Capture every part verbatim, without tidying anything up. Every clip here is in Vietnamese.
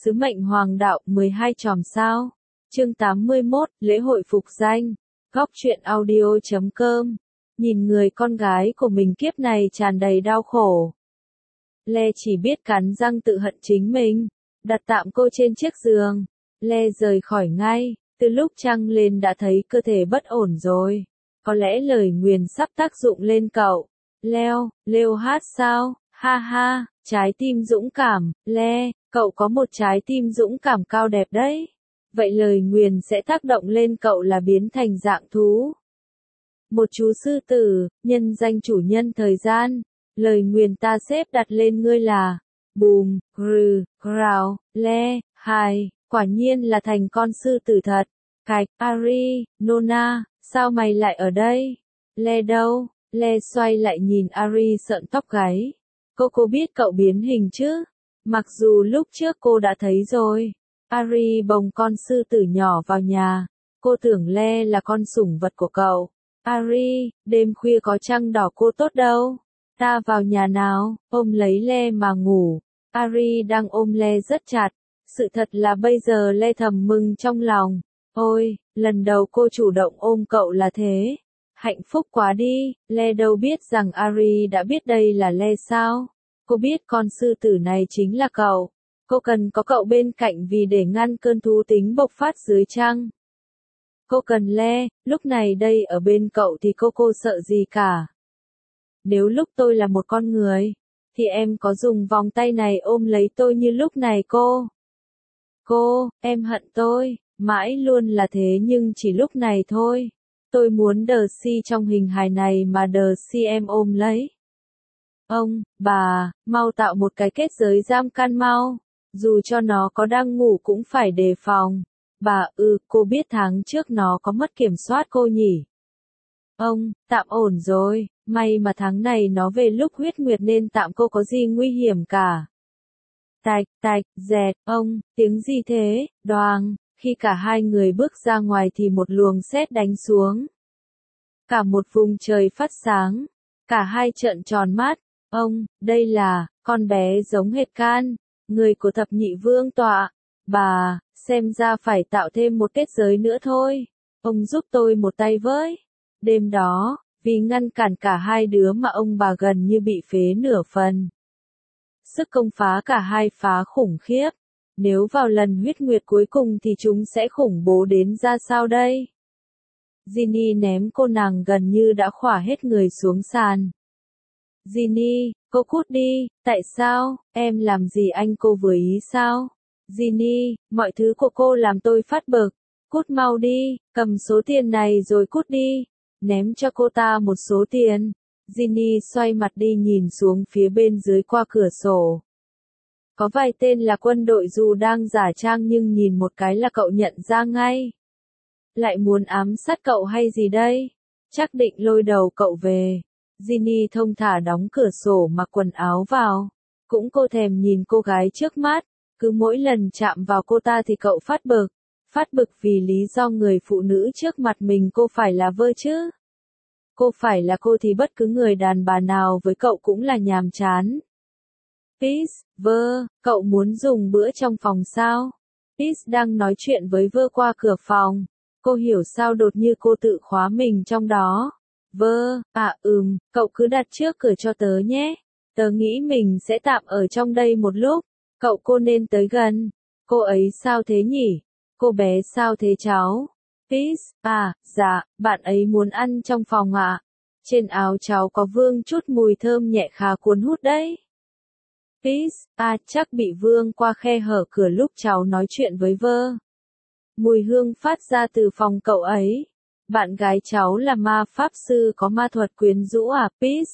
Sứ mệnh hoàng đạo mười hai chòm sao. Chương tám mươi mốt, lễ hội phục danh. Góc truyện audio chấm com. Nhìn người con gái của mình kiếp này tràn đầy đau khổ. Lê chỉ biết cắn răng tự hận chính mình, đặt tạm cô trên chiếc giường. Lê rời khỏi ngay, từ lúc trăng lên đã thấy cơ thể bất ổn rồi. Có lẽ lời nguyền sắp tác dụng lên cậu. Leo, lêu hát sao, ha ha, trái tim dũng cảm, Lê, cậu có một trái tim dũng cảm cao đẹp đấy. Vậy lời nguyền sẽ tác động lên cậu là biến thành dạng thú. Một chú sư tử, nhân danh chủ nhân thời gian. Lời nguyền ta xếp đặt lên ngươi là bùm, grừ, grào, le, hài, quả nhiên là thành con sư tử thật. Cạch, Ari, Nona, sao mày lại ở đây? Le đâu? Le xoay lại nhìn Ari sợn tóc gáy. Cô cô biết cậu biến hình chứ? Mặc dù lúc trước cô đã thấy rồi. Ari bồng con sư tử nhỏ vào nhà. Cô tưởng Le là con sủng vật của cậu. Ari, đêm khuya có trăng đỏ cô tốt đâu. Ta vào nhà nào, ôm lấy Le mà ngủ. Ari đang ôm Le rất chặt. Sự thật là bây giờ Le thầm mừng trong lòng. Ôi, lần đầu cô chủ động ôm cậu là thế. Hạnh phúc quá đi, Le đâu biết rằng Ari đã biết đây là Le sao. Cô biết con sư tử này chính là cậu. Cô cần có cậu bên cạnh vì để ngăn cơn thú tính bộc phát dưới trăng. Cô cần Le, lúc này đây ở bên cậu thì cô cô sợ gì cả. Nếu lúc tôi là một con người, thì em có dùng vòng tay này ôm lấy tôi như lúc này cô. Cô, em hận tôi, mãi luôn là thế nhưng chỉ lúc này thôi. Tôi muốn Darcy trong hình hài này mà Darcy em ôm lấy. Ông, bà, mau tạo một cái kết giới giam can mau. Dù cho nó có đang ngủ cũng phải đề phòng. Bà, ừ, cô biết tháng trước nó có mất kiểm soát cô nhỉ? Ông, tạm ổn rồi, may mà tháng này nó về lúc huyết nguyệt nên tạm cô có gì nguy hiểm cả. Tạch, tạch, dẹt, ông, tiếng gì thế, đoàng, khi cả hai người bước ra ngoài thì một luồng sét đánh xuống. Cả một vùng trời phát sáng, cả hai trợn tròn mắt, ông, đây là, con bé giống hệt Can, người của thập nhị vương tọa. Bà, xem ra phải tạo thêm một kết giới nữa thôi. Ông giúp tôi một tay với. Đêm đó, vì ngăn cản cả hai đứa mà ông bà gần như bị phế nửa phần. Sức công phá cả hai phá khủng khiếp. Nếu vào lần huyết nguyệt cuối cùng thì chúng sẽ khủng bố đến ra sao đây? Ginny ném cô nàng gần như đã khỏa hết người xuống sàn. Ginny, cô cút đi, tại sao, em làm gì anh cô vừa ý sao? Ginny, mọi thứ của cô làm tôi phát bực. Cút mau đi, cầm số tiền này rồi cút đi. Ném cho cô ta một số tiền. Ginny xoay mặt đi nhìn xuống phía bên dưới qua cửa sổ. Có vài tên là quân đội dù đang giả trang nhưng nhìn một cái là cậu nhận ra ngay. Lại muốn ám sát cậu hay gì đây? Chắc định lôi đầu cậu về. Ginny thông thả đóng cửa sổ mặc quần áo vào. Cũng cô thèm nhìn cô gái trước mắt. Cứ mỗi lần chạm vào cô ta thì cậu phát bực. Phát bực vì lý do người phụ nữ trước mặt mình cô phải là vơ chứ. Cô phải là cô thì bất cứ người đàn bà nào với cậu cũng là nhàm chán. Peace, vơ, cậu muốn dùng bữa trong phòng sao? Peace đang nói chuyện với vơ qua cửa phòng. Cô hiểu sao đột như cô tự khóa mình trong đó. Vơ, à ừm, cậu cứ đặt trước cửa cho tớ nhé. Tớ nghĩ mình sẽ tạm ở trong đây một lúc. Cậu cô nên tới gần. Cô ấy sao thế nhỉ? Cô bé sao thế cháu? Peace, à, dạ, bạn ấy muốn ăn trong phòng ạ. Trên áo cháu có vương chút mùi thơm nhẹ khá cuốn hút đấy. Peace, à, chắc bị vương qua khe hở cửa lúc cháu nói chuyện với vơ. Mùi hương phát ra từ phòng cậu ấy. Bạn gái cháu là ma pháp sư có ma thuật quyến rũ à, Peace?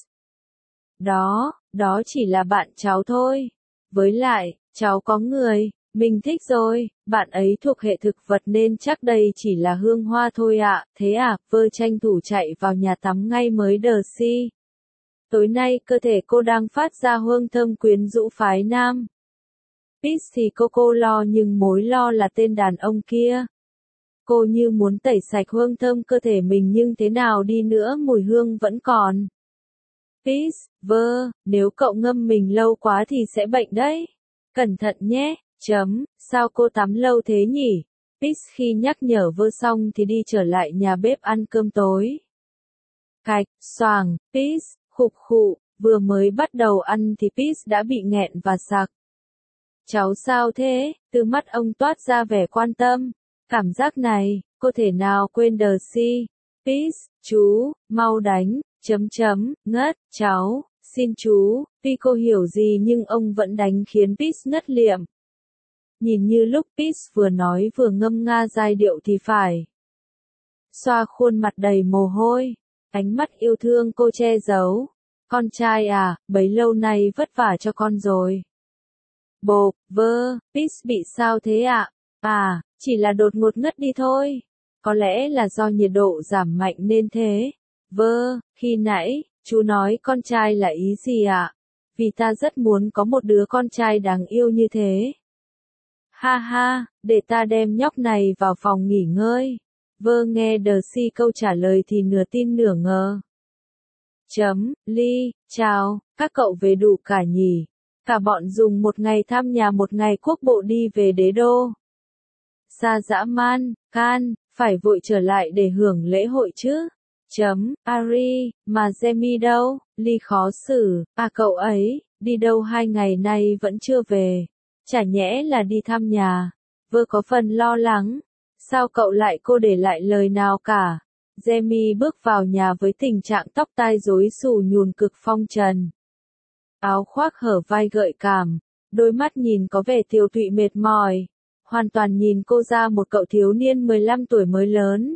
Đó, đó chỉ là bạn cháu thôi. Với lại, cháu có người, mình thích rồi, bạn ấy thuộc hệ thực vật nên chắc đây chỉ là hương hoa thôi ạ, thế à, vơ tranh thủ chạy vào nhà tắm ngay mới Darcy. Tối nay cơ thể cô đang phát ra hương thơm quyến rũ phái nam. Peace thì cô cô lo nhưng mối lo là tên đàn ông kia. Cô như muốn tẩy sạch hương thơm cơ thể mình nhưng thế nào đi nữa mùi hương vẫn còn. Peace, vơ, nếu cậu ngâm mình lâu quá thì sẽ bệnh đấy. Cẩn thận nhé, Chấm, sao cô tắm lâu thế nhỉ? Peace khi nhắc nhở vơ xong thì đi trở lại nhà bếp ăn cơm tối. Cạch, xoàng, Peace, khục khụ, vừa mới bắt đầu ăn thì Peace đã bị nghẹn và sặc. Cháu sao thế? Từ mắt ông toát ra vẻ quan tâm. Cảm giác này, cô thể nào quên đờ si. Peace, chú, mau đánh, chấm chấm, ngất, cháu, xin chú. Tuy cô hiểu gì nhưng ông vẫn đánh khiến Peace ngất liệm. Nhìn như lúc Peace vừa nói vừa ngâm nga giai điệu thì phải. Xoa khuôn mặt đầy mồ hôi, ánh mắt yêu thương cô che giấu. Con trai à, bấy lâu nay vất vả cho con rồi. Bộp, vơ, Peace bị sao thế ạ? À? à, chỉ là đột ngột ngất đi thôi. Có lẽ là do nhiệt độ giảm mạnh nên thế. Vơ, khi nãy, chú nói con trai là ý gì ạ? À? Vì ta rất muốn có một đứa con trai đáng yêu như thế. Ha ha, để ta đem nhóc này vào phòng nghỉ ngơi. Vơ nghe Darcy câu trả lời thì nửa tin nửa ngờ. Chấm, Ly, chào, các cậu về đủ cả nhỉ? Cả bọn dùng một ngày thăm nhà một ngày quốc bộ đi về đế đô. Xa dã man, can, phải vội trở lại để hưởng lễ hội chứ. Chấm, Ari, mà Jamie đâu? Ly khó xử, à cậu ấy, đi đâu hai ngày nay vẫn chưa về. Chả nhẽ là đi thăm nhà. Vơ có phần lo lắng. Sao cậu lại cô để lại lời nào cả? Jamie bước vào nhà với tình trạng tóc tai rối xù nhùn cực phong trần. Áo khoác hở vai gợi cảm, đôi mắt nhìn có vẻ tiều tụy mệt mỏi, hoàn toàn nhìn cô ra một cậu thiếu niên mười lăm tuổi mới lớn.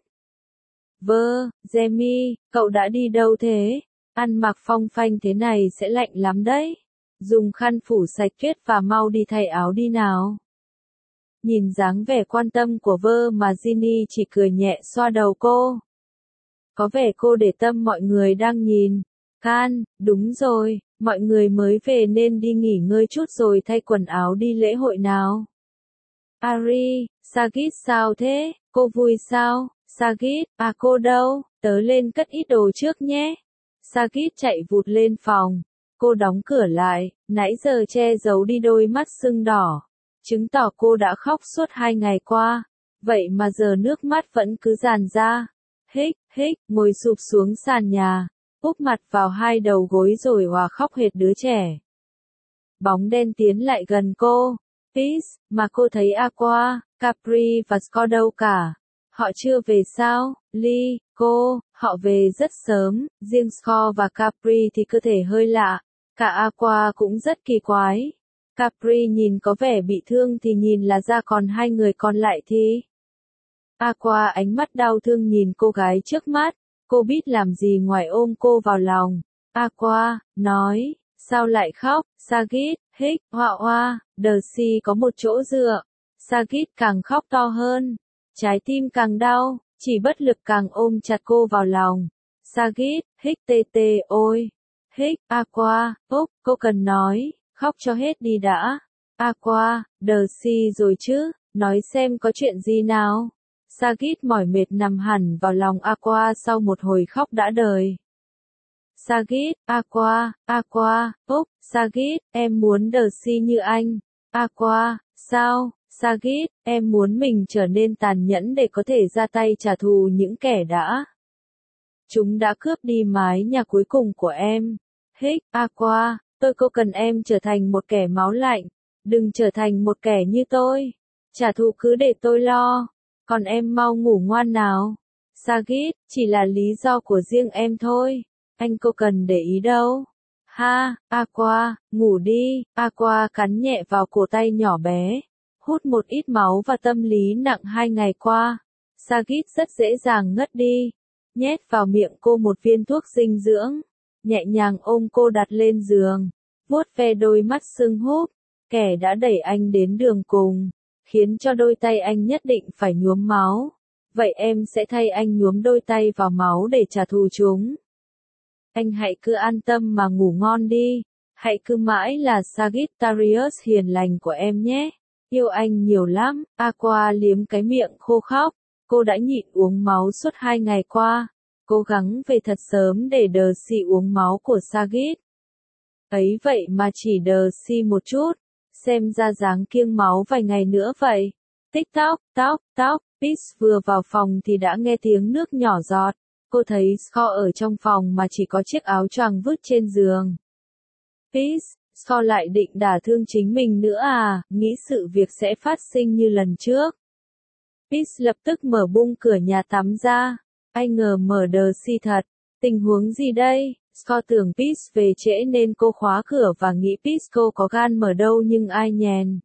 Vơ, Jamie, cậu đã đi đâu thế? Ăn mặc phong phanh thế này sẽ lạnh lắm đấy. Dùng khăn phủ sạch tuyết và mau đi thay áo đi nào. Nhìn dáng vẻ quan tâm của Vơ mà Ginny chỉ cười nhẹ xoa đầu cô. Có vẻ cô để tâm mọi người đang nhìn. Can, đúng rồi, mọi người mới về nên đi nghỉ ngơi chút rồi thay quần áo đi lễ hội nào. Ari, Sagit sao thế? Cô vui sao? Sagit, à cô đâu? Tớ lên cất ít đồ trước nhé. Sagit chạy vụt lên phòng. Cô đóng cửa lại, nãy giờ che giấu đi đôi mắt sưng đỏ. Chứng tỏ cô đã khóc suốt hai ngày qua. Vậy mà giờ nước mắt vẫn cứ tràn ra. Hích, hích, ngồi sụp xuống sàn nhà, úp mặt vào hai đầu gối rồi hòa khóc hệt đứa trẻ. Bóng đen tiến lại gần cô. Peace, mà cô thấy Aqua, Capri và Scott đâu cả? Họ chưa về sao? Lee, cô, họ về rất sớm, riêng Scott và Capri thì cơ thể hơi lạ. Cả Aqua cũng rất kỳ quái. Capri nhìn có vẻ bị thương thì nhìn là ra, còn hai người còn lại thì... Aqua ánh mắt đau thương nhìn cô gái trước mắt, cô biết làm gì ngoài ôm cô vào lòng. Aqua, nói, sao lại khóc? Sagit, hích, hoa hoa, Darcy có một chỗ dựa. Sagit càng khóc to hơn, trái tim càng đau, chỉ bất lực càng ôm chặt cô vào lòng. Sagit, hích tê tê ôi, hích, Aqua, úp, cô cần nói, khóc cho hết đi đã. Aqua, Darcy rồi chứ, nói xem có chuyện gì nào. Sagit mỏi mệt nằm hẳn vào lòng Aqua sau một hồi khóc đã đời. Sagit, Aqua, Aqua, úp, Sagit, em muốn Darcy như anh. Aqua, sao? Sagit, em muốn mình trở nên tàn nhẫn để có thể ra tay trả thù những kẻ đã. Chúng đã cướp đi mái nhà cuối cùng của em. Hích, Aqua, tôi cô cần em trở thành một kẻ máu lạnh. Đừng trở thành một kẻ như tôi. Trả thù cứ để tôi lo. Còn em mau ngủ ngoan nào. Sagit, chỉ là lý do của riêng em thôi. Anh cô cần để ý đâu. Ha, Aqua, ngủ đi. Aqua cắn nhẹ vào cổ tay nhỏ bé. Hút một ít máu và tâm lý nặng hai ngày qua. Sagit rất dễ dàng ngất đi. Nhét vào miệng cô một viên thuốc dinh dưỡng. Nhẹ nhàng ôm cô đặt lên giường. Vuốt ve đôi mắt sưng húp. Kẻ đã đẩy anh đến đường cùng. Khiến cho đôi tay anh nhất định phải nhuốm máu. Vậy em sẽ thay anh nhuốm đôi tay vào máu để trả thù chúng. Anh hãy cứ an tâm mà ngủ ngon đi. Hãy cứ mãi là Sagittarius hiền lành của em nhé. Yêu anh nhiều lắm. Aqua liếm cái miệng khô khóc. Cô đã nhịn uống máu suốt hai ngày qua. Cố gắng về thật sớm để Darcy uống máu của Sagit. Ấy vậy mà chỉ Darcy một chút. xem ra dáng kiêng máu vài ngày nữa vậy. Tích tóc, tóc, tóc, Peace vừa vào phòng thì đã nghe tiếng nước nhỏ giọt. Cô thấy Scott ở trong phòng mà chỉ có chiếc áo choàng vứt trên giường. Peace, Scott lại định đả thương chính mình nữa à, nghĩ sự việc sẽ phát sinh như lần trước. Peace lập tức mở bung cửa nhà tắm ra. Ai ngờ mở đờ si thật. Tình huống gì đây? Scott tưởng Peace về trễ nên cô khóa cửa và nghĩ Peace cô có gan mở đâu nhưng ai nhèn.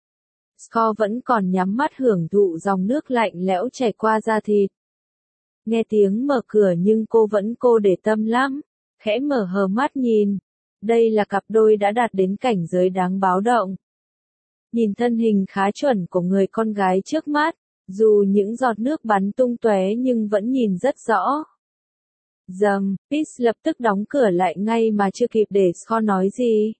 Scott vẫn còn nhắm mắt hưởng thụ dòng nước lạnh lẽo chảy qua da thịt. Nghe tiếng mở cửa nhưng cô vẫn cô để tâm lắm. Khẽ mở hờ mắt nhìn. Đây là cặp đôi đã đạt đến cảnh giới đáng báo động. Nhìn thân hình khá chuẩn của người con gái trước mắt, dù những giọt nước bắn tung tóe nhưng vẫn nhìn rất rõ. Dầm, Peace lập tức đóng cửa lại ngay mà chưa kịp để Scott nói gì.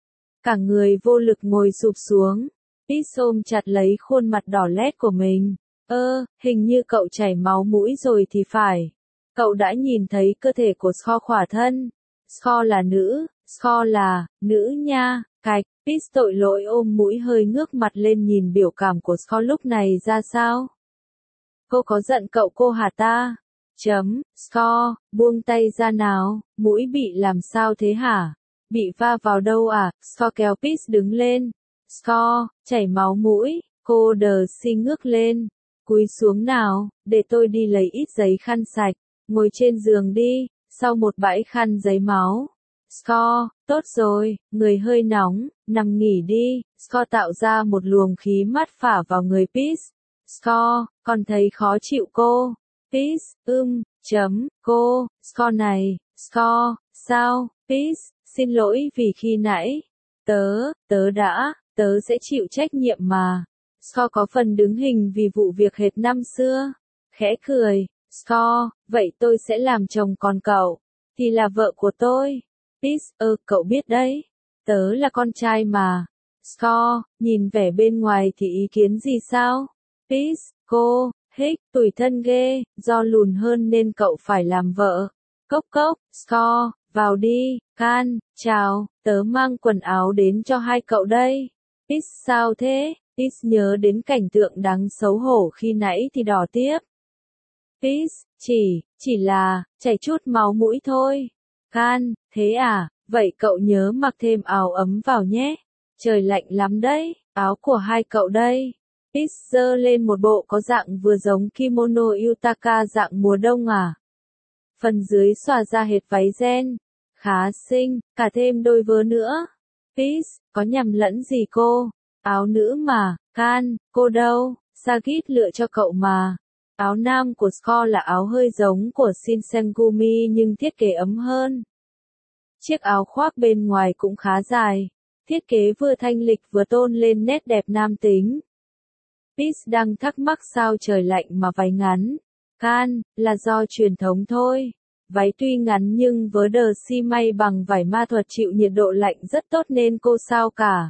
Cả người vô lực ngồi sụp xuống. Peace ôm chặt lấy khuôn mặt đỏ lét của mình. Ơ, hình như cậu chảy máu mũi rồi thì phải. Cậu đã nhìn thấy cơ thể của Scott khỏa thân. Scott là nữ, Scott là, nữ nha, cạch. Peace tội lỗi ôm mũi hơi ngước mặt lên nhìn biểu cảm của Scott lúc này ra sao. Cô có giận cậu cô hả ta? Chấm, Scott, buông tay ra nào, mũi bị làm sao thế hả? Bị va vào đâu à? Scott kéo Peace đứng lên. Scott, chảy máu mũi, cô đờ si ngước lên. Cúi xuống nào, để tôi đi lấy ít giấy khăn sạch, ngồi trên giường đi, sau một bãi khăn giấy máu. Scott, tốt rồi, người hơi nóng, nằm nghỉ đi. Scott tạo ra một luồng khí mát phả vào người Peace. Scott, còn thấy khó chịu cô? Peace, ưm, chấm, cô, Scott này, Scott, sao, Peace, xin lỗi vì khi nãy. Tớ, tớ đã, tớ sẽ chịu trách nhiệm mà. Scott có phần đứng hình vì vụ việc hệt năm xưa. Khẽ cười, Scott, vậy tôi sẽ làm chồng còn cậu, thì là vợ của tôi. Peace, ơ, cậu biết đấy, tớ là con trai mà. Scott, nhìn vẻ bên ngoài thì ý kiến gì sao? Peace, cô, hích, tủi thân ghê, do lùn hơn nên cậu phải làm vợ. Cốc cốc, Scott, vào đi, can, chào, tớ mang quần áo đến cho hai cậu đây. Peace, sao thế? Peace nhớ đến cảnh tượng đáng xấu hổ khi nãy thì đỏ tiếp. Peace, chỉ, chỉ là, chảy chút máu mũi thôi. Can, thế à, vậy cậu nhớ mặc thêm áo ấm vào nhé. Trời lạnh lắm đấy, áo của hai cậu đây. Peace giơ lên một bộ có dạng vừa giống kimono yutaka dạng mùa đông à. Phần dưới xòa ra hệt váy ren. Khá xinh, cả thêm đôi vớ nữa. Peace, có nhầm lẫn gì cô? Áo nữ mà, Can, cô đâu? Sagit lựa cho cậu mà. Áo nam của Scott là áo hơi giống của Shinsengumi nhưng thiết kế ấm hơn. Chiếc áo khoác bên ngoài cũng khá dài. Thiết kế vừa thanh lịch vừa tôn lên nét đẹp nam tính. Peace đang thắc mắc sao trời lạnh mà váy ngắn. Can, là do truyền thống thôi. Váy tuy ngắn nhưng với đờ si may bằng vải ma thuật chịu nhiệt độ lạnh rất tốt nên cô sao cả.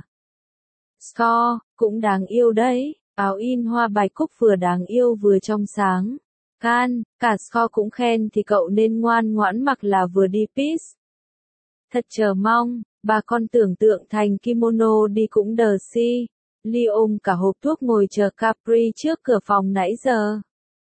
Scott, cũng đáng yêu đấy. Áo in hoa bạch cúc vừa đáng yêu vừa trong sáng. Can, cả Scott cũng khen thì cậu nên ngoan ngoãn mặc là vừa đi Peace. Thật chờ mong, bà con tưởng tượng thành kimono đi cũng đờ si. Lee ôm cả hộp thuốc ngồi chờ Capri trước cửa phòng nãy giờ.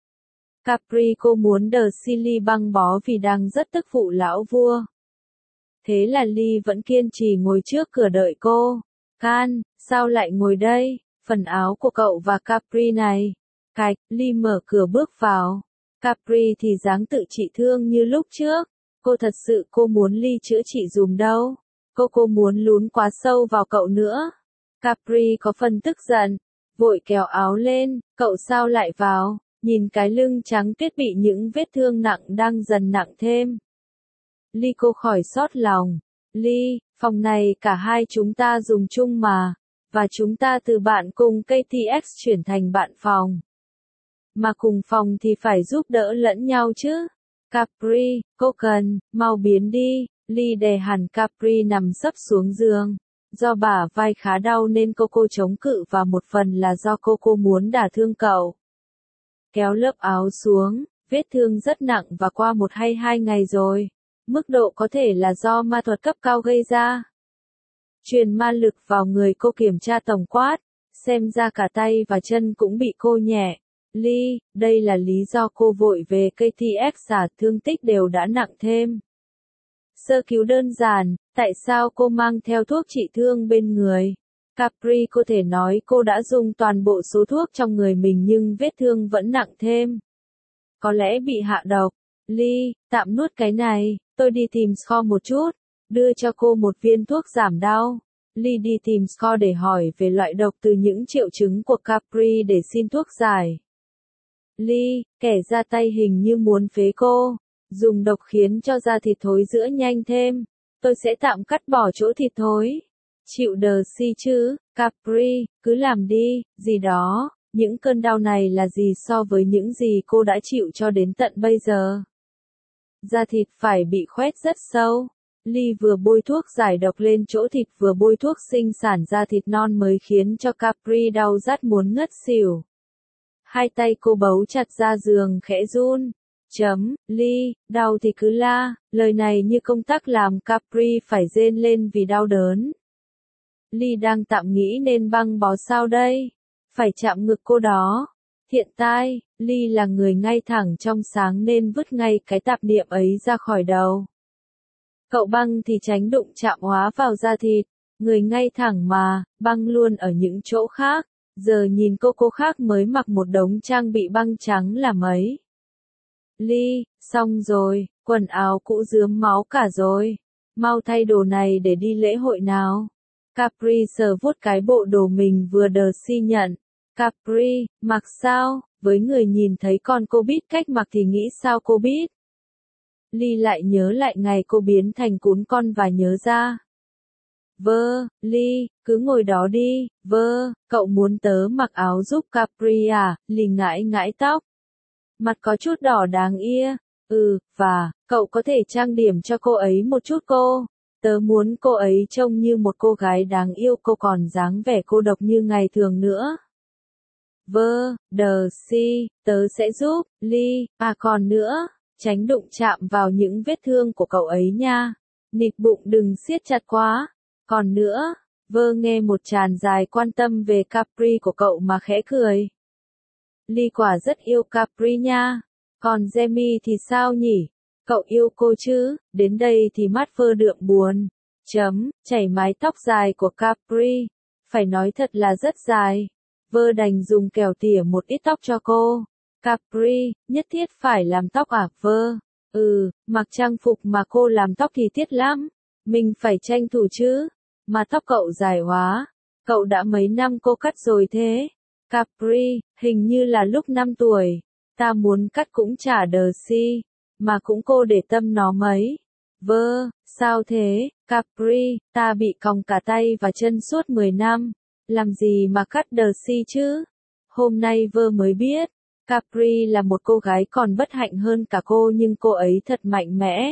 Capri cô muốn đờ si Lee băng bó vì đang rất tức phụ lão vua. Thế là Lee vẫn kiên trì ngồi trước cửa đợi cô. Can, sao lại ngồi đây? Phần áo của cậu và Capri này. Cạch, Lee mở cửa bước vào. Capri thì dáng tự trị thương như lúc trước. Cô thật sự cô muốn Lee chữa trị dùm đâu. Cô cô muốn lún quá sâu vào cậu nữa. Capri có phần tức giận. Vội kéo áo lên, cậu sao lại vào? Nhìn cái lưng trắng tuyết bị những vết thương nặng đang dần nặng thêm. Lee cô khỏi xót lòng. Lee, phòng này cả hai chúng ta dùng chung mà. Và chúng ta từ bạn cùng ca tê ích chuyển thành bạn phòng. Mà cùng phòng thì phải giúp đỡ lẫn nhau chứ. Capri, cô cần, mau biến đi. Lee đè hẳn Capri nằm sấp xuống giường. Do bả vai khá đau nên cô cô chống cự và một phần là do cô cô muốn đả thương cậu. Kéo lớp áo xuống, vết thương rất nặng và qua một hay hai ngày rồi. Mức độ có thể là do ma thuật cấp cao gây ra. Truyền ma lực vào người cô kiểm tra tổng quát, xem ra cả tay và chân cũng bị cô nhẹ. Ly, đây là lý do cô vội về ca tê ích à, thương tích đều đã nặng thêm. Sơ cứu đơn giản, tại sao cô mang theo thuốc trị thương bên người? Capri có thể nói cô đã dùng toàn bộ số thuốc trong người mình nhưng vết thương vẫn nặng thêm. Có lẽ bị hạ độc. Ly, tạm nuốt cái này, tôi đi tìm Scott một chút, đưa cho cô một viên thuốc giảm đau. Ly đi tìm Scott để hỏi về loại độc từ những triệu chứng của Capri để xin thuốc giải. Ly, kẻ ra tay hình như muốn phế cô, dùng độc khiến cho da thịt thối rữa nhanh thêm. Tôi sẽ tạm cắt bỏ chỗ thịt thối. Chịu đờ si chứ, Capri, cứ làm đi, gì đó, những cơn đau này là gì so với những gì cô đã chịu cho đến tận bây giờ. Da thịt phải bị khoét rất sâu. Ly vừa bôi thuốc giải độc lên chỗ thịt vừa bôi thuốc sinh sản ra thịt non mới khiến cho Capri đau rát muốn ngất xỉu. Hai tay cô bấu chặt ra giường khẽ run. Chấm, Ly, đau thì cứ la, lời này như công tắc làm Capri phải rên lên vì đau đớn. Ly đang tạm nghĩ nên băng bó sao đây? Phải chạm ngực cô đó. Hiện tại, Ly là người ngay thẳng trong sáng nên vứt ngay cái tạp niệm ấy ra khỏi đầu. Cậu băng thì tránh đụng chạm hóa vào da thịt, người ngay thẳng mà, băng luôn ở những chỗ khác. Giờ nhìn cô cô khác mới mặc một đống trang bị băng trắng là mấy. Ly, xong rồi, quần áo cũ rướm máu cả rồi. Mau thay đồ này để đi lễ hội nào. Capri sờ vuốt cái bộ đồ mình vừa đờ si nhận. Capri, mặc sao? Với người nhìn thấy con cô biết cách mặc thì nghĩ sao cô biết? Ly lại nhớ lại ngày cô biến thành cún con và nhớ ra. Vơ, Ly, cứ ngồi đó đi, vơ, cậu muốn tớ mặc áo giúp Capri à? Ly ngãi ngãi tóc. Mặt có chút đỏ đáng ia. Ừ, và, cậu có thể trang điểm cho cô ấy một chút cô. Tớ muốn cô ấy trông như một cô gái đáng yêu, cô còn dáng vẻ cô độc như ngày thường nữa. Vơ, đờ si, tớ sẽ giúp, Ly, à còn nữa, tránh đụng chạm vào những vết thương của cậu ấy nha. Nịt bụng đừng siết chặt quá. Còn nữa, vơ nghe một tràn dài quan tâm về Capri của cậu mà khẽ cười. Ly quả rất yêu Capri nha. Còn Jamie thì sao nhỉ? Cậu yêu cô chứ? Đến đây thì mắt vơ đượm buồn. Chấm, chảy mái tóc dài của Capri. Phải nói thật là rất dài. Vơ đành dùng kẻo tỉa một ít tóc cho cô. Capri, nhất thiết phải làm tóc à vơ? Ừ, mặc trang phục mà cô làm tóc thì tiếc lắm. Mình phải tranh thủ chứ. Mà tóc cậu dài quá. Cậu đã mấy năm cô cắt rồi thế? Capri, hình như là lúc năm tuổi. Ta muốn cắt cũng chả đờ si. Mà cũng cô để tâm nó mấy. Vơ, sao thế? Capri, ta bị còng cả tay và chân suốt mười năm. Làm gì mà cắt đờ si chứ? Hôm nay vơ mới biết. Capri là một cô gái còn bất hạnh hơn cả cô nhưng cô ấy thật mạnh mẽ.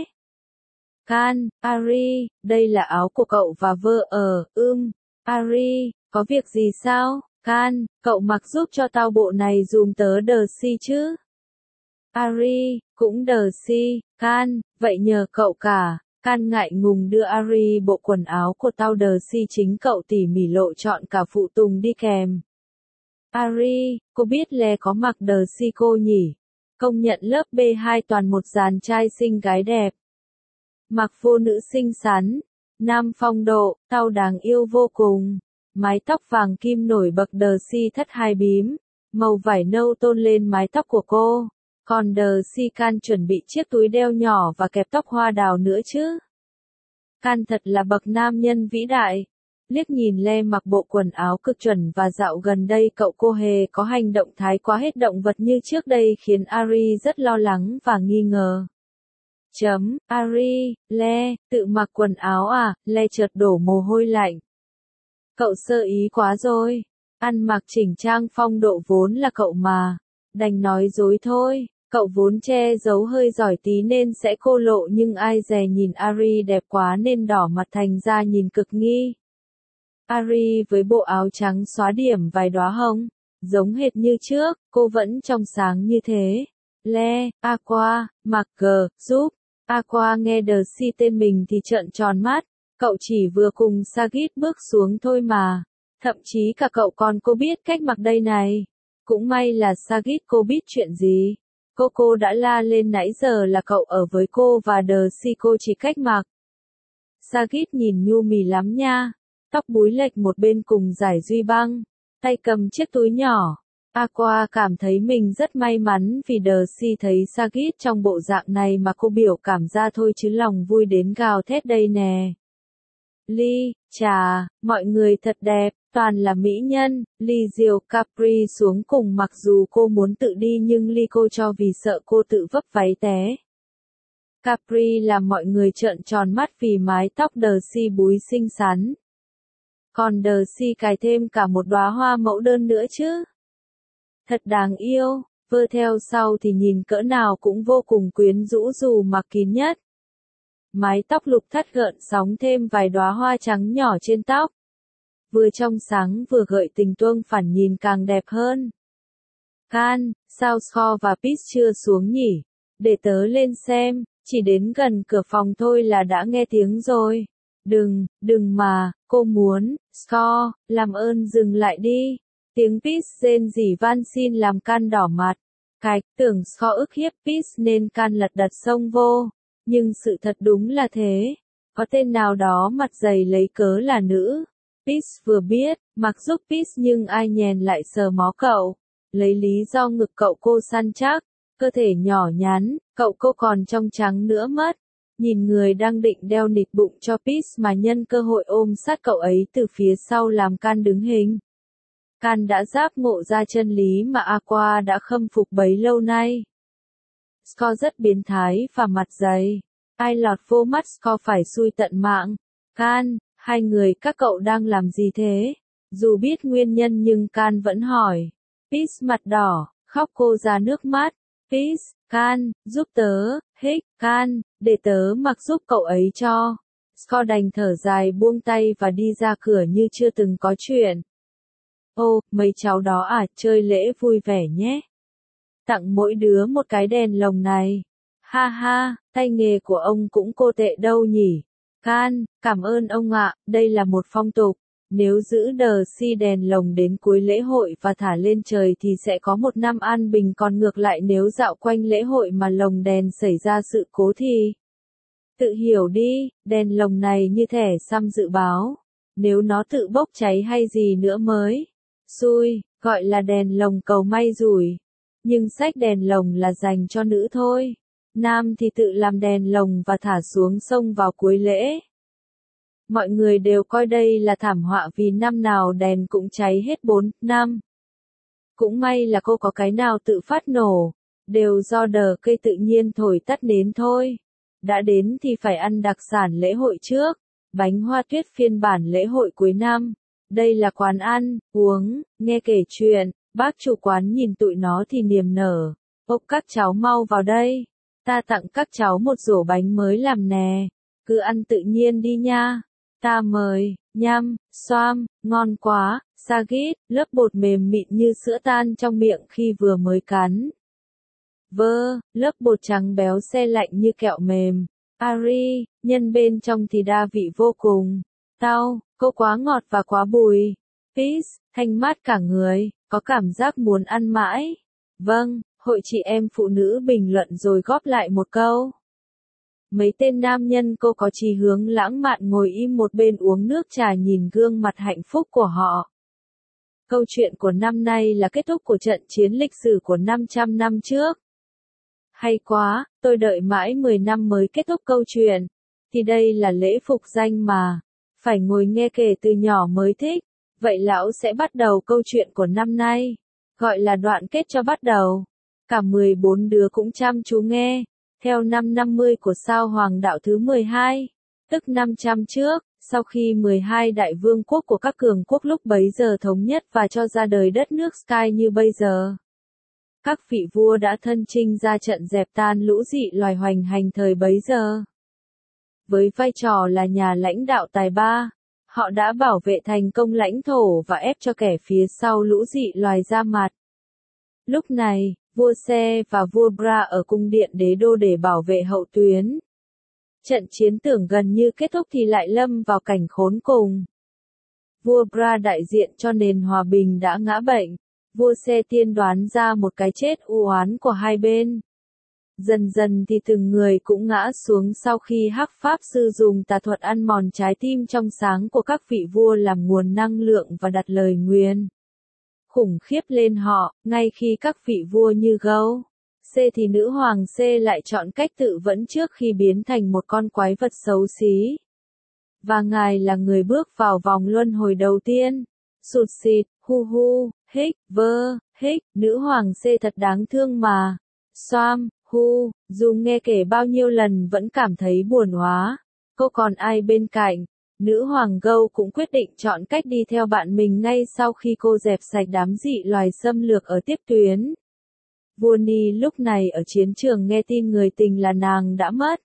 Can, Ari, đây là áo của cậu và vơ ở, ưm, Ari, có việc gì sao? Can, cậu mặc giúp cho tao bộ này dùm tớ đờ si chứ? Ari, cũng đờ si, Can, vậy nhờ cậu cả. Can ngại ngùng đưa Ari bộ quần áo của tao đờ si chính cậu tỉ mỉ lộ chọn cả phụ tùng đi kèm. Ari, cô biết lè có mặc đờ si cô nhỉ? Công nhận lớp B hai toàn một dàn trai xinh gái đẹp. Mặc vô nữ xinh xắn, nam phong độ, tao đáng yêu vô cùng. Mái tóc vàng kim nổi bật đờ si thắt hai bím, màu vải nâu tôn lên mái tóc của cô. Còn đờ si Can chuẩn bị chiếc túi đeo nhỏ và kẹp tóc hoa đào nữa chứ. Can thật là bậc nam nhân vĩ đại. Liếc nhìn Le mặc bộ quần áo cực chuẩn và dạo gần đây cậu cô hề có hành động thái quá hết động vật như trước đây khiến Ari rất lo lắng và nghi ngờ. Chấm, Ari, Le, tự mặc quần áo à? Le chợt đổ mồ hôi lạnh. Cậu sơ ý quá rồi. Ăn mặc chỉnh trang phong độ vốn là cậu mà. Đành nói dối thôi. Cậu vốn che giấu hơi giỏi tí nên sẽ cô lộ nhưng ai dè nhìn Ari đẹp quá nên đỏ mặt thành ra nhìn cực nghi. Ari với bộ áo trắng xóa điểm vài đóa hồng, giống hệt như trước, cô vẫn trong sáng như thế. Le, Aqua, mặc gờ, giúp. Aqua nghe đờ si tên mình thì trợn tròn mắt. Cậu chỉ vừa cùng Sagit bước xuống thôi mà. Thậm chí cả cậu còn cô biết cách mặc đây này. Cũng may là Sagit cô biết chuyện gì. Cô cô đã la lên nãy giờ là cậu ở với cô và đờ si cô chỉ cách mặc. Sagit nhìn nhu mì lắm nha. Tóc búi lệch một bên cùng giải duy băng. Tay cầm chiếc túi nhỏ. Aqua cảm thấy mình rất may mắn vì đờ si thấy Sagit trong bộ dạng này mà cô biểu cảm ra thôi chứ lòng vui đến gào thét đây nè. Ly, chà, mọi người thật đẹp, toàn là mỹ nhân. Ly dìu Capri xuống cùng mặc dù cô muốn tự đi nhưng Ly cô cho vì sợ cô tự vấp váy té. Capri làm mọi người trợn tròn mắt vì mái tóc đờ si búi xinh xắn. Còn đờ si cài thêm cả một đóa hoa mẫu đơn nữa chứ. Thật đáng yêu, vơ theo sau thì nhìn cỡ nào cũng vô cùng quyến rũ dù mặc kín nhất. Mái tóc lục thắt gợn sóng thêm vài đóa hoa trắng nhỏ trên tóc. Vừa trong sáng vừa gợi tình tuông phản nhìn càng đẹp hơn. Can, sao Score và Peach chưa xuống nhỉ? Để tớ lên xem, chỉ đến gần cửa phòng thôi là đã nghe tiếng rồi. Đừng, đừng mà, cô muốn, Score, làm ơn dừng lại đi. Tiếng Peach rên rỉ van xin làm Can đỏ mặt. Cạch, tưởng Score ức hiếp Peach nên Can lật đật xông vô. Nhưng sự thật đúng là thế. Có tên nào đó mặt dày lấy cớ là nữ. Peach vừa biết, mặc giúp Peach nhưng ai nhèn lại sờ mó cậu. Lấy lý do ngực cậu cô săn chắc, cơ thể nhỏ nhắn, cậu cô còn trong trắng nữa mất. Nhìn người đang định đeo nịt bụng cho Peach mà nhân cơ hội ôm sát cậu ấy từ phía sau làm Can đứng hình. Can đã giác ngộ ra chân lý mà Aqua đã khâm phục bấy lâu nay. Score rất biến thái và mặt dày. Ai lọt vô mắt Score phải xui tận mạng. Can, hai người các cậu đang làm gì thế? Dù biết nguyên nhân nhưng Can vẫn hỏi. Peach mặt đỏ, khóc cô ra nước mắt. Peach, Can, giúp tớ, hích, Can, để tớ mặc giúp cậu ấy cho. Score đành thở dài buông tay và đi ra cửa như chưa từng có chuyện. Ô, mấy cháu đó à, chơi lễ vui vẻ nhé. Tặng mỗi đứa một cái đèn lồng này. Ha ha, tay nghề của ông cũng cô tệ đâu nhỉ. Can, cảm ơn ông ạ, đây là một phong tục. Nếu giữ đờ si đèn lồng đến cuối lễ hội và thả lên trời thì sẽ có một năm an bình, còn ngược lại nếu dạo quanh lễ hội mà lồng đèn xảy ra sự cố thì... Tự hiểu đi, đèn lồng này như thẻ xăm dự báo. Nếu nó tự bốc cháy hay gì nữa mới. Xui, gọi là đèn lồng cầu may rủi. Nhưng sách đèn lồng là dành cho nữ thôi. Nam thì tự làm đèn lồng và thả xuống sông vào cuối lễ. Mọi người đều coi đây là thảm họa vì năm nào đèn cũng cháy hết bốn năm. Cũng may là cô có cái nào tự phát nổ. Đều do đờ cây tự nhiên thổi tắt nến thôi. Đã đến thì phải ăn đặc sản lễ hội trước. Bánh hoa tuyết phiên bản lễ hội cuối năm. Đây là quán ăn, uống, nghe kể chuyện. Bác chủ quán nhìn tụi nó thì niềm nở. Ốc các cháu mau vào đây. Ta tặng các cháu một rổ bánh mới làm nè. Cứ ăn tự nhiên đi nha. Ta mời, nhăm, xoam, ngon quá. Sagit, lớp bột mềm mịn như sữa tan trong miệng khi vừa mới cắn. Vơ, lớp bột trắng béo se lạnh như kẹo mềm. Ari, nhân bên trong thì đa vị vô cùng. Tao, cô quá ngọt và quá bùi. Peach, thanh mát cả người, có cảm giác muốn ăn mãi. Vâng, hội chị em phụ nữ bình luận rồi góp lại một câu. Mấy tên nam nhân cô có chí hướng lãng mạn ngồi im một bên uống nước trà nhìn gương mặt hạnh phúc của họ. Câu chuyện của năm nay là kết thúc của trận chiến lịch sử của năm trăm năm trước. Hay quá, tôi đợi mãi mười năm mới kết thúc câu chuyện. Thì đây là lễ phục danh mà. Phải ngồi nghe kể từ nhỏ mới thích. Vậy lão sẽ bắt đầu câu chuyện của năm nay. Gọi là đoạn kết cho bắt đầu. Cả mười bốn đứa cũng chăm chú nghe. Theo năm năm mươi của sao Hoàng đạo thứ mười hai. Tức năm trăm trước, sau khi mười hai đại vương quốc của các cường quốc lúc bấy giờ thống nhất và cho ra đời đất nước Sky như bây giờ. Các vị vua đã thân chinh ra trận dẹp tan lũ dị loài hoành hành thời bấy giờ. Với vai trò là nhà lãnh đạo tài ba, họ đã bảo vệ thành công lãnh thổ và ép cho kẻ phía sau lũ dị loài ra mặt. Lúc này, vua Se và vua Bra ở cung điện đế đô để bảo vệ hậu tuyến. Trận chiến tưởng gần như kết thúc thì lại lâm vào cảnh khốn cùng. Vua Bra đại diện cho nền hòa bình đã ngã bệnh, vua Se tiên đoán ra một cái chết u oán của hai bên. Dần dần thì từng người cũng ngã xuống sau khi Hắc Pháp Sư dùng tà thuật ăn mòn trái tim trong sáng của các vị vua làm nguồn năng lượng và đặt lời nguyền khủng khiếp lên họ, ngay khi các vị vua như gấu. C thì nữ hoàng C lại chọn cách tự vẫn trước khi biến thành một con quái vật xấu xí. Và ngài là người bước vào vòng luân hồi đầu tiên. Sụt xịt, hu hu, hích, vơ, hích, nữ hoàng C thật đáng thương mà. Xoam, hu, dù nghe kể bao nhiêu lần vẫn cảm thấy buồn hóa. Cô còn ai bên cạnh? Nữ hoàng Gâu cũng quyết định chọn cách đi theo bạn mình ngay sau khi cô dẹp sạch đám dị loài xâm lược ở tiếp tuyến. Vua Ni lúc này ở chiến trường nghe tin người tình là nàng đã mất.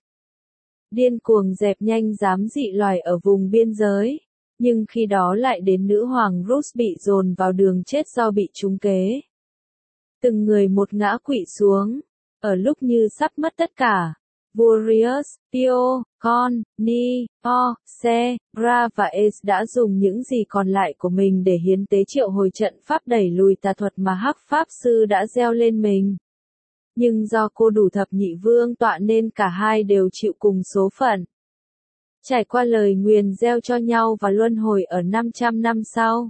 Điên cuồng dẹp nhanh đám dị loài ở vùng biên giới, nhưng khi đó lại đến nữ hoàng Rus bị dồn vào đường chết do bị trúng kế. Từng người một ngã quỵ xuống, ở lúc như sắp mất tất cả. Vua Rius, Pio, Con, Ni, O, Se, Bra và Es đã dùng những gì còn lại của mình để hiến tế triệu hồi trận pháp đẩy lùi tà thuật mà Hắc Pháp Sư đã gieo lên mình. Nhưng do cô đủ thập nhị vương tọa nên cả hai đều chịu cùng số phận. Trải qua lời nguyền gieo cho nhau và luân hồi ở năm trăm năm sau.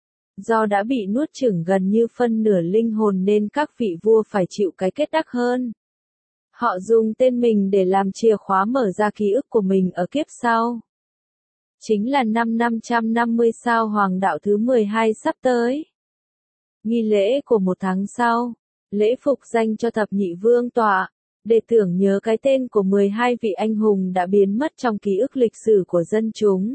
Do đã bị nuốt chửng gần như phân nửa linh hồn nên các vị vua phải chịu cái kết đắc hơn. Họ dùng tên mình để làm chìa khóa mở ra ký ức của mình ở kiếp sau. Chính là năm năm trăm năm mươi sao hoàng đạo thứ mười hai sắp tới. Nghi lễ của một tháng sau, lễ phục danh cho thập nhị vương tọa, để tưởng nhớ cái tên của mười hai vị anh hùng đã biến mất trong ký ức lịch sử của dân chúng.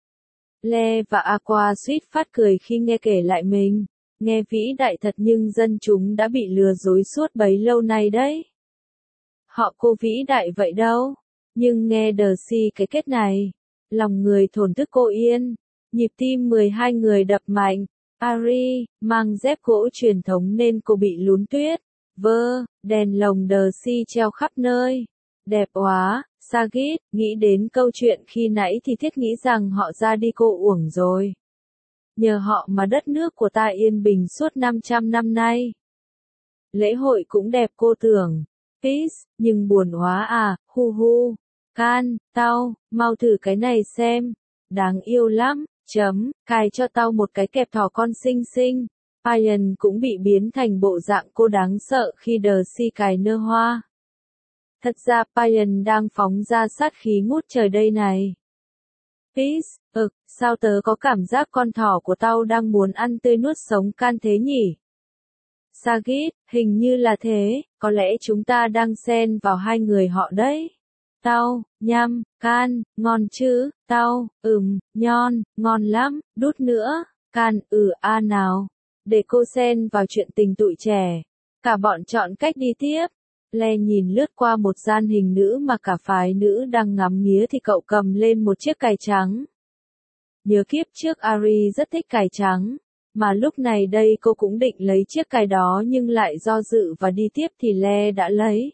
Le và Aqua suýt phát cười khi nghe kể lại mình, nghe vĩ đại thật nhưng dân chúng đã bị lừa dối suốt bấy lâu nay đấy. Họ cô vĩ đại vậy đâu, nhưng nghe đờ si cái kết này, lòng người thổn thức cô yên, nhịp tim mười hai người đập mạnh. Ari, mang dép gỗ truyền thống nên cô bị lún tuyết. Vơ, đèn lồng đờ si treo khắp nơi. Đẹp quá, Sagit, nghĩ đến câu chuyện khi nãy thì thiết nghĩ rằng họ ra đi cô uổng rồi. Nhờ họ mà đất nước của ta yên bình suốt năm trăm năm nay. Lễ hội cũng đẹp cô tưởng. Peace, nhưng buồn hóa à, hu hu. Can, tao, mau thử cái này xem. Đáng yêu lắm. Chấm, cài cho tao một cái kẹp thỏ con xinh xinh. Payan cũng bị biến thành bộ dạng cô đáng sợ khi đờ si cài nơ hoa. Thật ra Payan đang phóng ra sát khí ngút trời đây này. Peace, ực, sao tớ có cảm giác con thỏ của tao đang muốn ăn tươi nuốt sống Can thế nhỉ? Sagit, hình như là thế, có lẽ chúng ta đang xen vào hai người họ đấy. Tao, nhăm, Can, ngon chứ, tao, ừm, nhon, ngon lắm, đút nữa, Can, ừ a nào. Để cô xen vào chuyện tình tụi trẻ. Cả bọn chọn cách đi tiếp. Le nhìn lướt qua một gian hình nữ mà cả phái nữ đang ngắm nghía thì cậu cầm lên một chiếc cài trắng. Nhớ kiếp trước Ari rất thích cài trắng. Mà lúc này đây cô cũng định lấy chiếc cài đó nhưng lại do dự và đi tiếp thì Le đã lấy.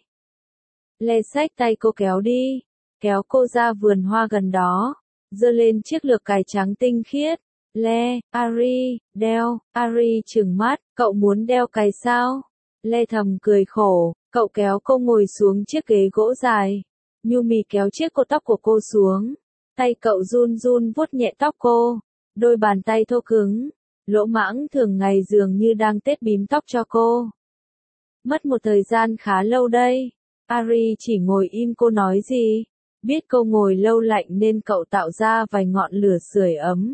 Le xách tay cô kéo đi, kéo cô ra vườn hoa gần đó, giơ lên chiếc lược cài trắng tinh khiết. Le, Ari, đeo, Ari trừng mắt, cậu muốn đeo cài sao? Le thầm cười khổ, cậu kéo cô ngồi xuống chiếc ghế gỗ dài. Yumi kéo chiếc cột tóc của cô xuống, tay cậu run run vuốt nhẹ tóc cô, đôi bàn tay thô cứng, lỗ mãng thường ngày dường như đang tết bím tóc cho cô. Mất một thời gian khá lâu đây. Ari chỉ ngồi im cô nói gì? Biết cô ngồi lâu lạnh nên cậu tạo ra vài ngọn lửa sưởi ấm.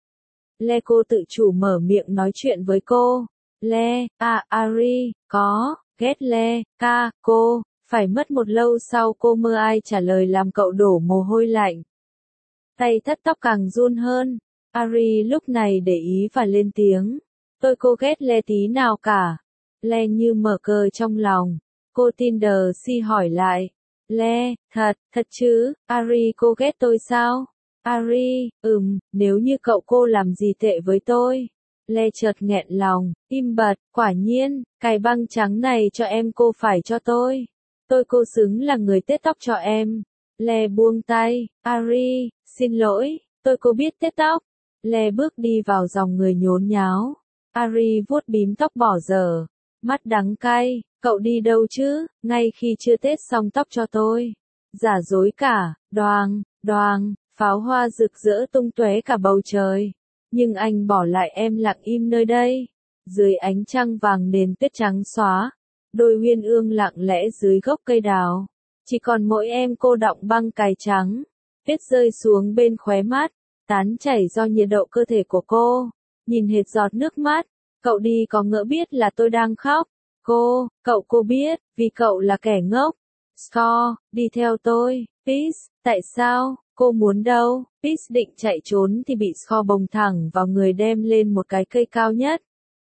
Le cô tự chủ mở miệng nói chuyện với cô. Le, à Ari, có, ghét Le, ca, cô, phải mất một lâu sau cô mơ ai trả lời làm cậu đổ mồ hôi lạnh. Tay thắt tóc càng run hơn. Ari lúc này để ý và lên tiếng. Tôi cô ghét Le tí nào cả. Le như mở cờ trong lòng. Cô tin đờ si hỏi lại. Le, thật, thật chứ, Ari cô ghét tôi sao? Ari, ừm, nếu như cậu cô làm gì tệ với tôi? Le chợt nghẹn lòng, im bặt, quả nhiên, cài băng trắng này cho em cô phải cho tôi. Tôi cô xứng là người tết tóc cho em. Lê buông tay, Ari, xin lỗi, tôi có biết tết tóc. Lê bước đi vào dòng người nhốn nháo. Ari vuốt bím tóc bỏ dở, mắt đắng cay, cậu đi đâu chứ, ngay khi chưa tết xong tóc cho tôi. Giả dối cả, đoàng, đoàng, pháo hoa rực rỡ tung tóe cả bầu trời. Nhưng anh bỏ lại em lặng im nơi đây. Dưới ánh trăng vàng nền tuyết trắng xóa, đôi uyên ương lặng lẽ dưới gốc cây đào. Chỉ còn mỗi em cô đọng băng cài trắng. Tuyết rơi xuống bên khóe mắt, tán chảy do nhiệt độ cơ thể của cô. Nhìn hệt giọt nước mắt, cậu đi có ngỡ biết là tôi đang khóc. Cô, cậu cô biết, vì cậu là kẻ ngốc. Score, đi theo tôi. Peace, tại sao, cô muốn đâu? Peace định chạy trốn thì bị Score bồng thẳng vào người đem lên một cái cây cao nhất.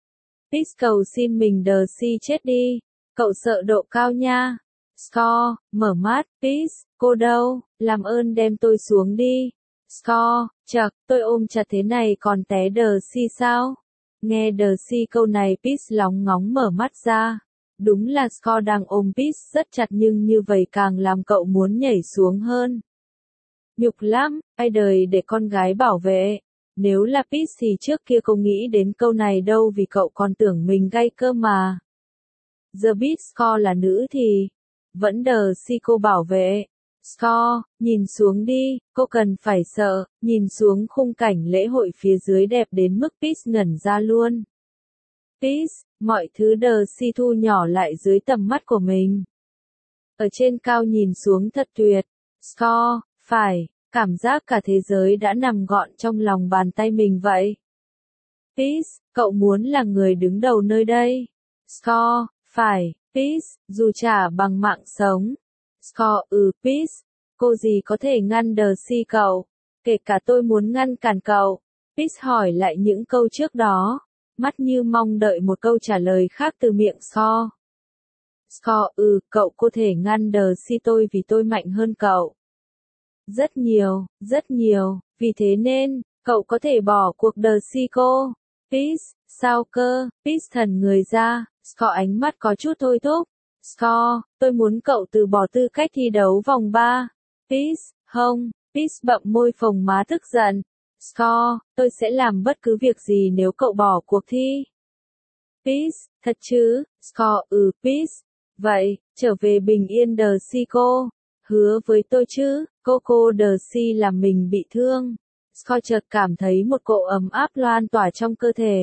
Peace cầu xin mình đờ si chết đi. Cậu sợ độ cao nha. Score, mở mắt, Peace, cô đâu, làm ơn đem tôi xuống đi. Score, chật, tôi ôm chặt thế này còn té đờ si sao? Nghe đờ si câu này Peace lóng ngóng mở mắt ra. Đúng là Score đang ôm Peace rất chặt nhưng như vậy càng làm cậu muốn nhảy xuống hơn. Nhục lắm, ai đời để con gái bảo vệ. Nếu là Peace thì trước kia không nghĩ đến câu này đâu vì cậu còn tưởng mình gay cơ mà. Giờ biết Score là nữ thì vẫn đờ si cô bảo vệ. Score, nhìn xuống đi, cô cần phải sợ, nhìn xuống khung cảnh lễ hội phía dưới đẹp đến mức Peace ngẩn ra luôn. Peace, mọi thứ đờ si thu nhỏ lại dưới tầm mắt của mình. Ở trên cao nhìn xuống thật tuyệt. Score, phải, cảm giác cả thế giới đã nằm gọn trong lòng bàn tay mình vậy. Peace, cậu muốn là người đứng đầu nơi đây. Score, phải, Peace, dù trả bằng mạng sống. Score, ừ, Peace, cô gì có thể ngăn đờ si cậu, kể cả tôi muốn ngăn cản cậu. Peace hỏi lại những câu trước đó, mắt như mong đợi một câu trả lời khác từ miệng Score. Score, ừ, cậu có thể ngăn đờ si tôi vì tôi mạnh hơn cậu. Rất nhiều, rất nhiều, vì thế nên, cậu có thể bỏ cuộc đờ si cô. Peace, sao cơ? Peace thần người ra, Score ánh mắt có chút thôi thúc. Score, tôi muốn cậu từ bỏ tư cách thi đấu vòng ba. Peace, không, Peace bậm môi phồng má tức giận. Score, tôi sẽ làm bất cứ việc gì nếu cậu bỏ cuộc thi. Peace, thật chứ? Score, ừ, Peace. Vậy, trở về bình yên đờ si cô. Hứa với tôi chứ, cô cô đờ si làm mình bị thương. Score chợt cảm thấy một cỗ ấm áp loan tỏa trong cơ thể.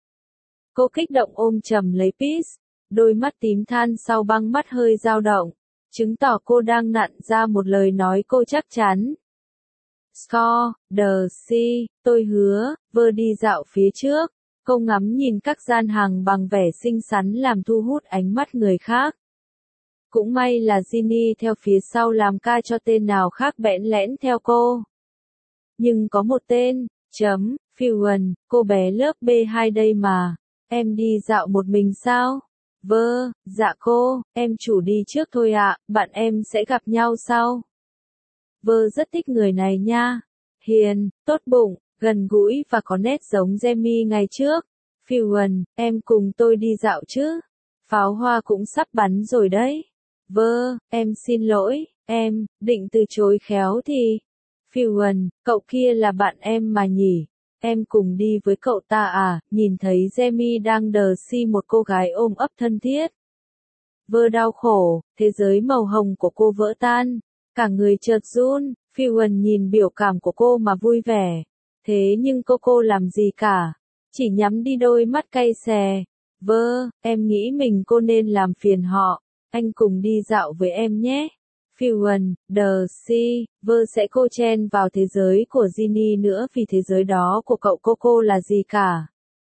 Cô kích động ôm chầm lấy Peace, đôi mắt tím than sau băng mắt hơi dao động, chứng tỏ cô đang nặn ra một lời nói cô chắc chắn. Score, đờ si, tôi hứa, vơ đi dạo phía trước. Cô ngắm nhìn các gian hàng bằng vẻ xinh xắn làm thu hút ánh mắt người khác. Cũng may là Ginny theo phía sau làm ca cho tên nào khác bẽn lẽn theo cô. Nhưng có một tên, chấm, Fuan, cô bé lớp B hai đây mà. Em đi dạo một mình sao? Vơ, dạ cô, em chủ đi trước thôi ạ, bạn em sẽ gặp nhau sau. Vơ rất thích người này nha. Hiền, tốt bụng, gần gũi và có nét giống Jamie ngày trước. Fuan, em cùng tôi đi dạo chứ? Pháo hoa cũng sắp bắn rồi đấy. Vơ, em xin lỗi, em, định từ chối khéo thì. Fuan, cậu kia là bạn em mà nhỉ? Em cùng đi với cậu ta à? Nhìn thấy Jamie đang đờ si một cô gái ôm ấp thân thiết. Vơ đau khổ, thế giới màu hồng của cô vỡ tan. Cả người chợt run, Fuan nhìn biểu cảm của cô mà vui vẻ. Thế nhưng cô cô làm gì cả? Chỉ nhắm đi đôi mắt cay xè. Vơ, em nghĩ mình cô nên làm phiền họ. Anh cùng đi dạo với em nhé. Fuan, đờ si, Vơ sẽ cô chen vào thế giới của Ginny nữa vì thế giới đó của cậu cô cô là gì cả.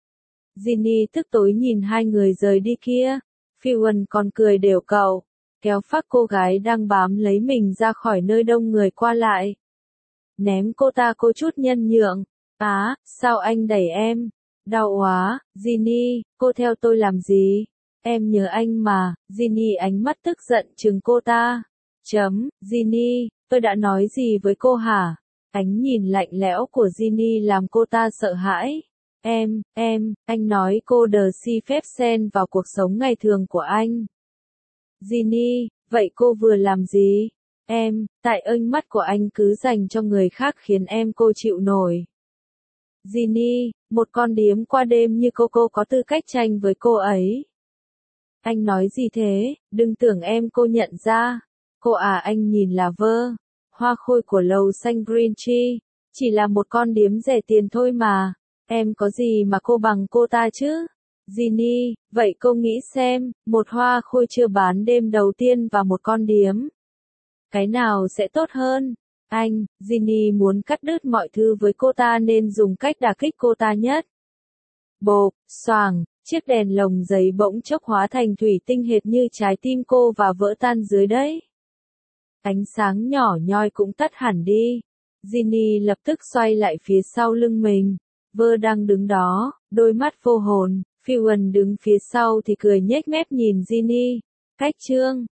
Ginny tức tối nhìn hai người rời đi kia. Fuan còn cười đều cậu, kéo phác cô gái đang bám lấy mình ra khỏi nơi đông người qua lại. Ném cô ta cô chút nhân nhượng. Á, sao anh đẩy em? Đau quá, Ginny, cô theo tôi làm gì? Em nhớ anh mà. Ginny ánh mắt tức giận trừng cô ta. Chấm, Ginny, tôi đã nói gì với cô hả? Ánh nhìn lạnh lẽo của Ginny làm cô ta sợ hãi. Em, em, anh nói cô đờ si phép xen vào cuộc sống ngày thường của anh. Ginny, vậy cô vừa làm gì? Em, tại ánh mắt của anh cứ dành cho người khác khiến em cô chịu nổi. Ginny, một con điếm qua đêm như cô cô có tư cách tranh với cô ấy. Anh nói gì thế, đừng tưởng em cô nhận ra. Cô à, anh nhìn là vơ. Hoa khôi của lầu xanh Green Tree. Chỉ là một con điếm rẻ tiền thôi mà. Em có gì mà cô bằng cô ta chứ? Ginny, vậy cô nghĩ xem, một hoa khôi chưa bán đêm đầu tiên và một con điếm. Cái nào sẽ tốt hơn? Anh, Ginny muốn cắt đứt mọi thứ với cô ta nên dùng cách đả kích cô ta nhất. Bộp, xoàng, chiếc đèn lồng giấy bỗng chốc hóa thành thủy tinh hệt như trái tim cô và vỡ tan dưới đấy. Ánh sáng nhỏ nhoi cũng tắt hẳn đi. Ginny lập tức xoay lại phía sau lưng mình. Vơ đang đứng đó, đôi mắt vô hồn. Phewan đứng phía sau thì cười nhếch mép nhìn Ginny. Cách chương